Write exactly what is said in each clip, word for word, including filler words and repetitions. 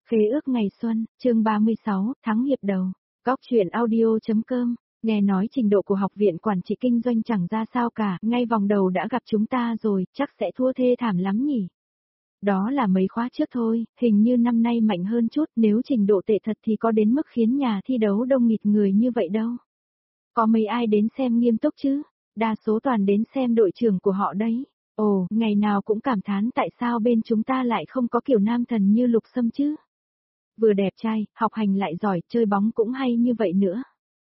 Khế ước ngày xuân, chương ba mươi sáu, thắng hiệp đầu. Góc truyện audio.com, nghe nói trình độ của học viện quản trị kinh doanh chẳng ra sao cả, ngay vòng đầu đã gặp chúng ta rồi, chắc sẽ thua thê thảm lắm nhỉ. Đó là mấy khóa trước thôi, hình như năm nay mạnh hơn chút, nếu trình độ tệ thật thì có đến mức khiến nhà thi đấu đông nghịt người như vậy đâu. Có mấy ai đến xem nghiêm túc chứ, đa số toàn đến xem đội trưởng của họ đấy. Ồ, ngày nào cũng cảm thán tại sao bên chúng ta lại không có kiểu nam thần như Lục Sâm chứ. Vừa đẹp trai, học hành lại giỏi, chơi bóng cũng hay như vậy nữa.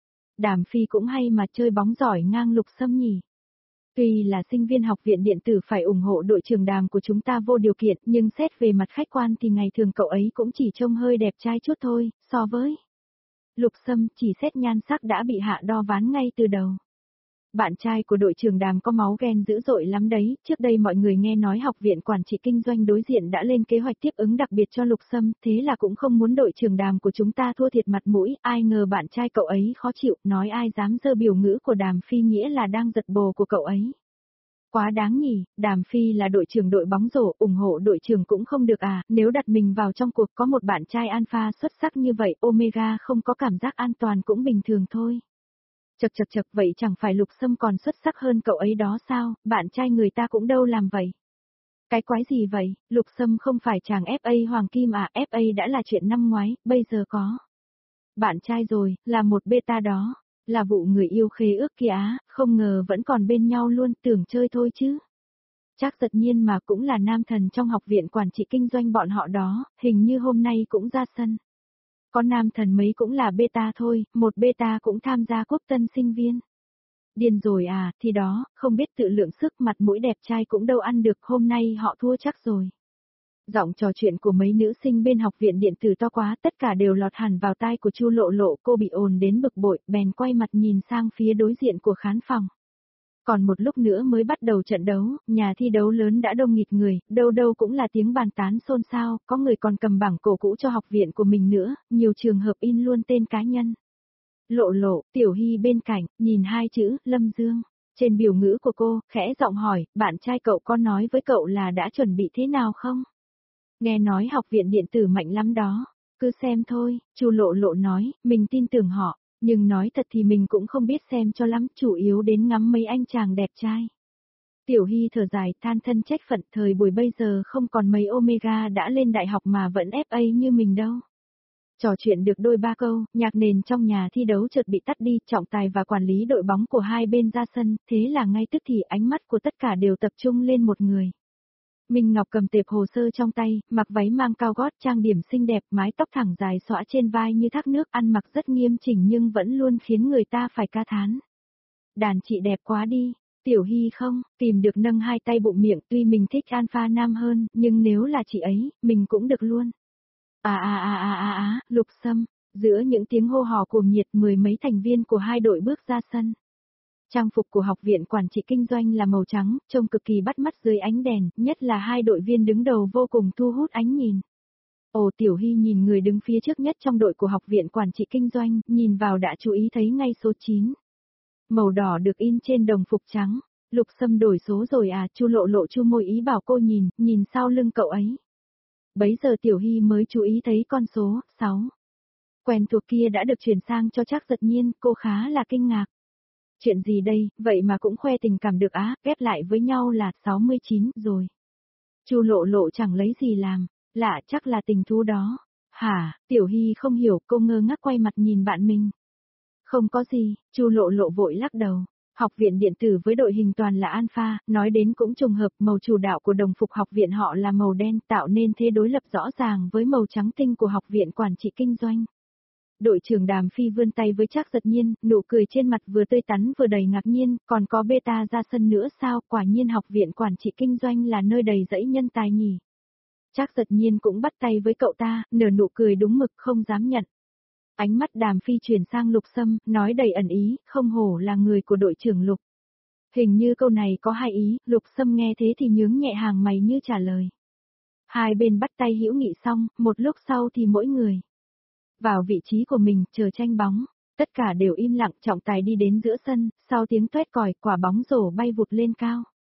Đàm Phi cũng hay mà chơi bóng giỏi ngang Lục Sâm nhỉ. Tuy là sinh viên học viện điện tử phải ủng hộ đội trưởng Đàm của chúng ta vô điều kiện, nhưng xét về mặt khách quan thì ngày thường cậu ấy cũng chỉ trông hơi đẹp trai chút thôi, so với Lục Sâm chỉ xét nhan sắc đã bị hạ đo ván ngay từ đầu. Bạn trai của đội trưởng Đàm có máu ghen dữ dội lắm đấy, trước đây mọi người nghe nói học viện quản trị kinh doanh đối diện đã lên kế hoạch tiếp ứng đặc biệt cho Lục Sâm, thế là cũng không muốn đội trưởng Đàm của chúng ta thua thiệt mặt mũi, ai ngờ bạn trai cậu ấy khó chịu, nói ai dám dơ biểu ngữ của Đàm Phi nghĩa là đang giật bồ của cậu ấy. Quá đáng nhỉ, Đàm Phi là đội trưởng đội bóng rổ, ủng hộ đội trưởng cũng không được à, nếu đặt mình vào trong cuộc có một bạn trai alpha xuất sắc như vậy, Omega không có cảm giác an toàn cũng bình thường thôi. Chật chật chật, vậy chẳng phải Lục Sâm còn xuất sắc hơn cậu ấy đó sao, bạn trai người ta cũng đâu làm vậy. Cái quái gì vậy, Lục Sâm không phải chàng ép a Hoàng Kim à, ép a đã là chuyện năm ngoái, bây giờ có bạn trai rồi, là một beta đó, là vụ người yêu khế ước kia á, không ngờ vẫn còn bên nhau luôn, tưởng chơi thôi chứ. Chắc Giật Nhiên mà cũng là nam thần trong học viện quản trị kinh doanh bọn họ đó, hình như hôm nay cũng ra sân. Có nam thần mấy cũng là beta thôi, một beta cũng tham gia quốc tân sinh viên. Điên rồi à, thì đó, không biết tự lượng sức mặt mũi đẹp trai cũng đâu ăn được, hôm nay họ thua chắc rồi. Giọng trò chuyện của mấy nữ sinh bên học viện điện tử to quá, tất cả đều lọt hẳn vào tai của Chu Lộ Lộ, cô bị ồn đến bực bội, bèn quay mặt nhìn sang phía đối diện của khán phòng. Còn một lúc nữa mới bắt đầu trận đấu, nhà thi đấu lớn đã đông nghịt người, đâu đâu cũng là tiếng bàn tán xôn xao, có người còn cầm bảng cổ cũ cho học viện của mình nữa, nhiều trường hợp in luôn tên cá nhân. Lộ Lộ, Tiểu Hy bên cạnh, nhìn hai chữ, Lâm Dương. Trên biểu ngữ của cô, khẽ giọng hỏi, bạn trai cậu có nói với cậu là đã chuẩn bị thế nào không? Nghe nói học viện điện tử mạnh lắm đó, cứ xem thôi, Chu Lộ Lộ nói, mình tin tưởng họ, nhưng nói thật thì mình cũng không biết xem cho lắm, chủ yếu đến ngắm mấy anh chàng đẹp trai. Tiểu Hy thở dài, than thân trách phận, thời buổi bây giờ không còn mấy Omega đã lên đại học mà vẫn ép a như mình đâu. Trò chuyện được đôi ba câu, nhạc nền trong nhà thi đấu chợt bị tắt đi, trọng tài và quản lý đội bóng của hai bên ra sân, thế là ngay tức thì ánh mắt của tất cả đều tập trung lên một người. Minh Ngọc cầm tệp hồ sơ trong tay, mặc váy mang cao gót, trang điểm xinh đẹp, mái tóc thẳng dài xõa trên vai như thác nước, ăn mặc rất nghiêm chỉnh nhưng vẫn luôn khiến người ta phải ca thán. Đàn chị đẹp quá đi, Tiểu Hy không, tìm được nâng hai tay bụng miệng, tuy mình thích alpha nam hơn, nhưng nếu là chị ấy, mình cũng được luôn. À à à à à à, Lục Sâm, giữa những tiếng hô hò cuồng nhiệt mười mấy thành viên của hai đội bước ra sân. Trang phục của học viện quản trị kinh doanh là màu trắng, trông cực kỳ bắt mắt dưới ánh đèn, nhất là hai đội viên đứng đầu vô cùng thu hút ánh nhìn. Ồ, Tiểu Hy nhìn người đứng phía trước nhất trong đội của học viện quản trị kinh doanh, nhìn vào đã chú ý thấy ngay số chín. Màu đỏ được in trên đồng phục trắng. Lục Sâm đổi số rồi à, Chu Lộ Lộ chu môi ý bảo cô nhìn, nhìn sau lưng cậu ấy. Bấy giờ Tiểu Hy mới chú ý thấy con số sáu. Quen thuộc kia đã được chuyển sang cho Trác Giật Nhiên, cô khá là kinh ngạc. Chuyện gì đây, vậy mà cũng khoe tình cảm được á, ghép lại với nhau là sáu mươi chín rồi. Chu Lộ Lộ chẳng lấy gì làm, lạ chắc là tình thú đó. Hả, Tiểu Hy không hiểu, cô ngơ ngác quay mặt nhìn bạn mình. Không có gì, Chu Lộ Lộ vội lắc đầu. Học viện điện tử với đội hình toàn là alpha, nói đến cũng trùng hợp, màu chủ đạo của đồng phục học viện họ là màu đen, tạo nên thế đối lập rõ ràng với màu trắng tinh của học viện quản trị kinh doanh. Đội trưởng Đàm Phi vươn tay với Trác Giật Nhiên, nụ cười trên mặt vừa tươi tắn vừa đầy ngạc nhiên, còn có beta ra sân nữa sao, quả nhiên học viện quản trị kinh doanh là nơi đầy dẫy nhân tài nhỉ. Trác Giật Nhiên cũng bắt tay với cậu ta, nở nụ cười đúng mực không dám nhận. Ánh mắt Đàm Phi chuyển sang Lục Sâm, nói đầy ẩn ý, không hổ là người của đội trưởng Lục. Hình như câu này có hai ý, Lục Sâm nghe thế thì nhướng nhẹ hàng mày như trả lời. Hai bên bắt tay hữu nghị xong, một lúc sau thì mỗi người vào vị trí của mình, chờ tranh bóng. Tất cả đều im lặng, trọng tài đi đến giữa sân, sau tiếng tuét còi, quả bóng rổ bay vụt lên cao.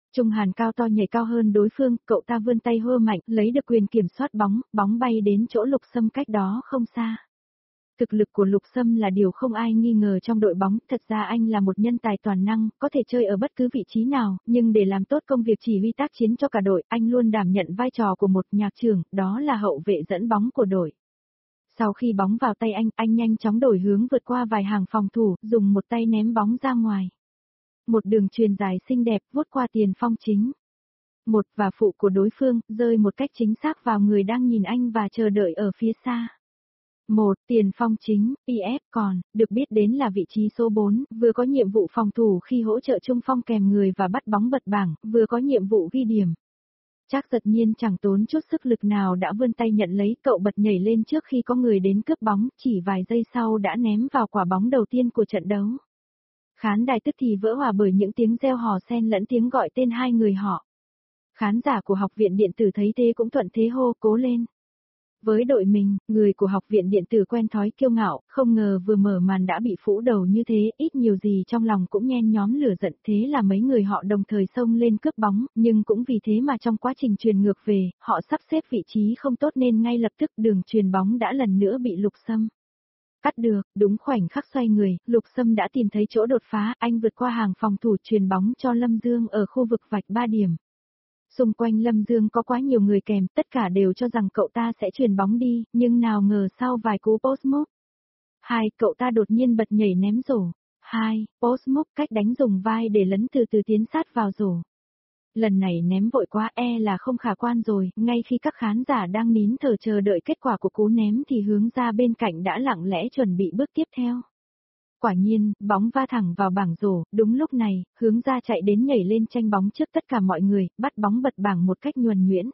Trung Hàn cao to nhảy cao hơn đối phương, cậu ta vươn tay hơ mạnh, lấy được quyền kiểm soát bóng, bóng bay đến chỗ Lục Sâm cách đó không xa. Thực lực của Lục Sâm là điều không ai nghi ngờ trong đội bóng, thật ra anh là một nhân tài toàn năng, có thể chơi ở bất cứ vị trí nào, nhưng để làm tốt công việc chỉ huy tác chiến cho cả đội, anh luôn đảm nhận vai trò của một nhạc trưởng, đó là hậu vệ dẫn bóng của đội. Sau khi bóng vào tay anh, anh nhanh chóng đổi hướng vượt qua vài hàng phòng thủ, dùng một tay ném bóng ra ngoài. Một đường chuyền dài xinh đẹp vuốt qua tiền phong chính. Một và phụ của đối phương, rơi một cách chính xác vào người đang nhìn anh và chờ đợi ở phía xa. Một, tiền phong chính, pê ép còn, được biết đến là vị trí số bốn, vừa có nhiệm vụ phòng thủ khi hỗ trợ trung phong kèm người và bắt bóng bật bảng, vừa có nhiệm vụ ghi điểm. Trác Giật Nhiên chẳng tốn chút sức lực nào đã vươn tay nhận lấy, cậu bật nhảy lên trước khi có người đến cướp bóng, chỉ vài giây sau đã ném vào quả bóng đầu tiên của trận đấu. Khán đài tức thì vỡ hòa bởi những tiếng reo hò xen lẫn tiếng gọi tên hai người họ. Khán giả của học viện điện tử thấy thế cũng thuận thế hô cố lên. Với đội mình, người của học viện điện tử quen thói kiêu ngạo, không ngờ vừa mở màn đã bị phủ đầu như thế, ít nhiều gì trong lòng cũng nhen nhóm lửa giận, thế là mấy người họ đồng thời xông lên cướp bóng, nhưng cũng vì thế mà trong quá trình truyền ngược về, họ sắp xếp vị trí không tốt nên ngay lập tức đường truyền bóng đã lần nữa bị Lục Sâm cắt được. Đúng khoảnh khắc xoay người, Lục Sâm đã tìm thấy chỗ đột phá, anh vượt qua hàng phòng thủ truyền bóng cho Lâm Dương ở khu vực vạch ba điểm. Xung quanh Lâm Dương có quá nhiều người kèm, tất cả đều cho rằng cậu ta sẽ chuyền bóng đi, nhưng nào ngờ sau vài cú post move. Hai, cậu ta đột nhiên bật nhảy ném rổ. Hai, post move cách đánh dùng vai để lấn từ từ tiến sát vào rổ. Lần này ném vội quá e là không khả quan rồi, ngay khi các khán giả đang nín thở chờ đợi kết quả của cú ném thì hướng ra bên cạnh đã lặng lẽ chuẩn bị bước tiếp theo. Quả nhiên, bóng va thẳng vào bảng rổ, đúng lúc này, hướng ra chạy đến nhảy lên tranh bóng trước tất cả mọi người, bắt bóng bật bảng một cách nhuần nhuyễn.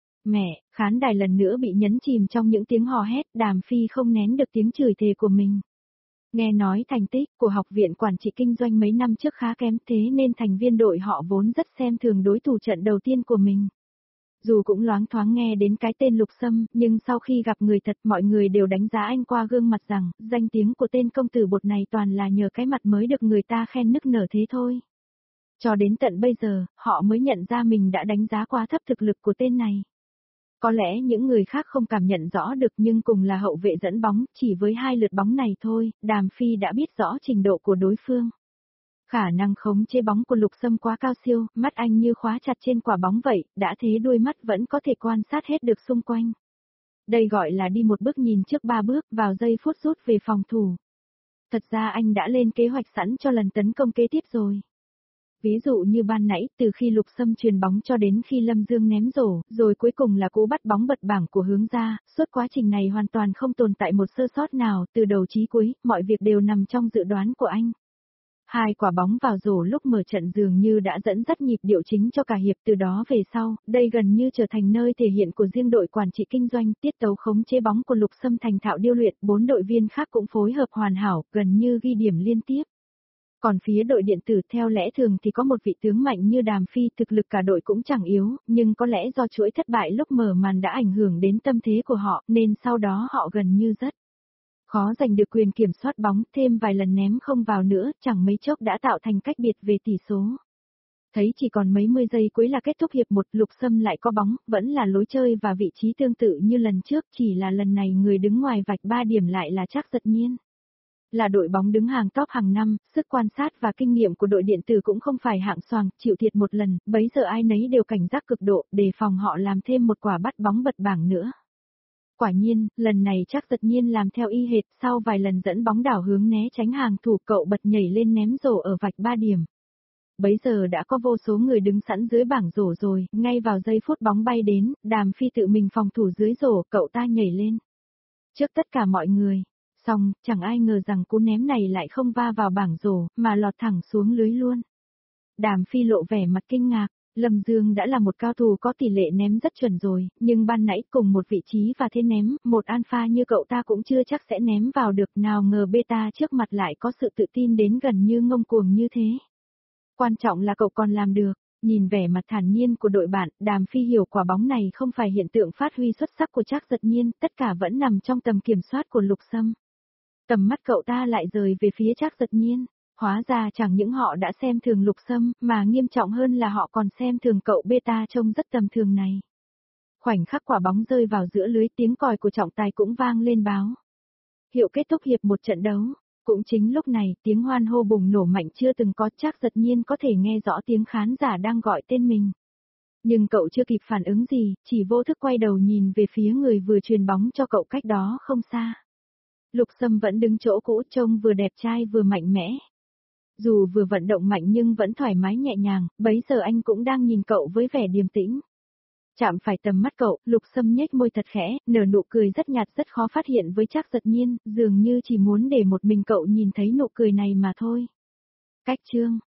Mẹ, khán đài lần nữa bị nhấn chìm trong những tiếng hò hét, Đàm Phi không nén được tiếng chửi thề của mình. Nghe nói thành tích của học viện quản trị kinh doanh mấy năm trước khá kém thế nên thành viên đội họ vốn rất xem thường đối thủ trận đầu tiên của mình. Dù cũng loáng thoáng nghe đến cái tên Lục Sâm, nhưng sau khi gặp người thật mọi người đều đánh giá anh qua gương mặt rằng, danh tiếng của tên công tử bột này toàn là nhờ cái mặt mới được người ta khen nức nở thế thôi. Cho đến tận bây giờ, họ mới nhận ra mình đã đánh giá quá thấp thực lực của tên này. Có lẽ những người khác không cảm nhận rõ được nhưng cùng là hậu vệ dẫn bóng, chỉ với hai lượt bóng này thôi, Đàm Phi đã biết rõ trình độ của đối phương. Khả năng khống chế bóng của Lục Sâm quá cao siêu, mắt anh như khóa chặt trên quả bóng vậy, đã thế đuôi mắt vẫn có thể quan sát hết được xung quanh. Đây gọi là đi một bước nhìn trước ba bước, vào giây phút rút về phòng thủ. Thật ra anh đã lên kế hoạch sẵn cho lần tấn công kế tiếp rồi. Ví dụ như ban nãy, từ khi Lục Sâm truyền bóng cho đến khi Lâm Dương ném rổ, rồi cuối cùng là cú bắt bóng bật bảng của hướng ra, suốt quá trình này hoàn toàn không tồn tại một sơ sót nào, từ đầu chí cuối, mọi việc đều nằm trong dự đoán của anh. Hai quả bóng vào rổ lúc mở trận dường như đã dẫn dắt nhịp điệu chính cho cả hiệp, từ đó về sau, đây gần như trở thành nơi thể hiện của riêng đội quản trị kinh doanh, tiết tấu khống chế bóng của Lục Sâm thành thạo điêu luyện, bốn đội viên khác cũng phối hợp hoàn hảo, gần như ghi điểm liên tiếp. Còn phía đội điện tử theo lẽ thường thì có một vị tướng mạnh như Đàm Phi, thực lực cả đội cũng chẳng yếu, nhưng có lẽ do chuỗi thất bại lúc mở màn đã ảnh hưởng đến tâm thế của họ, nên sau đó họ gần như rất khó giành được quyền kiểm soát bóng, thêm vài lần ném không vào nữa, chẳng mấy chốc đã tạo thành cách biệt về tỷ số. Thấy chỉ còn mấy mươi giây cuối là kết thúc hiệp một, Lục Sâm lại có bóng, vẫn là lối chơi và vị trí tương tự như lần trước, chỉ là lần này người đứng ngoài vạch ba điểm lại là Trác Giật Nhiên. Là đội bóng đứng hàng top hàng năm, sức quan sát và kinh nghiệm của đội điện tử cũng không phải hạng xoàng, chịu thiệt một lần, bấy giờ ai nấy đều cảnh giác cực độ, đề phòng họ làm thêm một quả bắt bóng bật bảng nữa. Quả nhiên, lần này Trác Giật Nhiên làm theo y hệt, sau vài lần dẫn bóng đảo hướng né tránh hàng thủ, cậu bật nhảy lên ném rổ ở vạch ba điểm. Bấy giờ đã có vô số người đứng sẵn dưới bảng rổ rồi, ngay vào giây phút bóng bay đến, Đàm Phi tự mình phòng thủ dưới rổ, cậu ta nhảy lên trước tất cả mọi người. Xong, chẳng ai ngờ rằng cú ném này lại không va vào bảng rổ, mà lọt thẳng xuống lưới luôn. Đàm Phi lộ vẻ mặt kinh ngạc, Lâm Dương đã là một cao thủ có tỷ lệ ném rất chuẩn rồi, nhưng ban nãy cùng một vị trí và thế ném, một alpha như cậu ta cũng chưa chắc sẽ ném vào được, nào ngờ beta trước mặt lại có sự tự tin đến gần như ngông cuồng như thế. Quan trọng là cậu còn làm được. Nhìn vẻ mặt thản nhiên của đội bạn, Đàm Phi hiểu quả bóng này không phải hiện tượng phát huy xuất sắc của Trác Giật Nhiên, tất cả vẫn nằm trong tầm kiểm soát của Lục Sâm. Tầm mắt cậu ta lại rời về phía Trác Giật Nhiên. Hóa ra chẳng những họ đã xem thường Lục Sâm, mà nghiêm trọng hơn là họ còn xem thường cậu beta trông rất tầm thường này. Khoảnh khắc quả bóng rơi vào giữa lưới, tiếng còi của trọng tài cũng vang lên báo hiệu kết thúc hiệp một trận đấu. Cũng chính lúc này, tiếng hoan hô bùng nổ mạnh chưa từng có, Trác Giật Nhiên có thể nghe rõ tiếng khán giả đang gọi tên mình. Nhưng cậu chưa kịp phản ứng gì, chỉ vô thức quay đầu nhìn về phía người vừa truyền bóng cho cậu cách đó không xa. Lục Sâm vẫn đứng chỗ cũ, trông vừa đẹp trai vừa mạnh mẽ. Dù vừa vận động mạnh nhưng vẫn thoải mái nhẹ nhàng, bấy giờ anh cũng đang nhìn cậu với vẻ điềm tĩnh. Chạm phải tầm mắt cậu, Lục Sâm nhếch môi thật khẽ, nở nụ cười rất nhạt rất khó phát hiện với Trác Giật Nhiên, dường như chỉ muốn để một mình cậu nhìn thấy nụ cười này mà thôi. Cách chương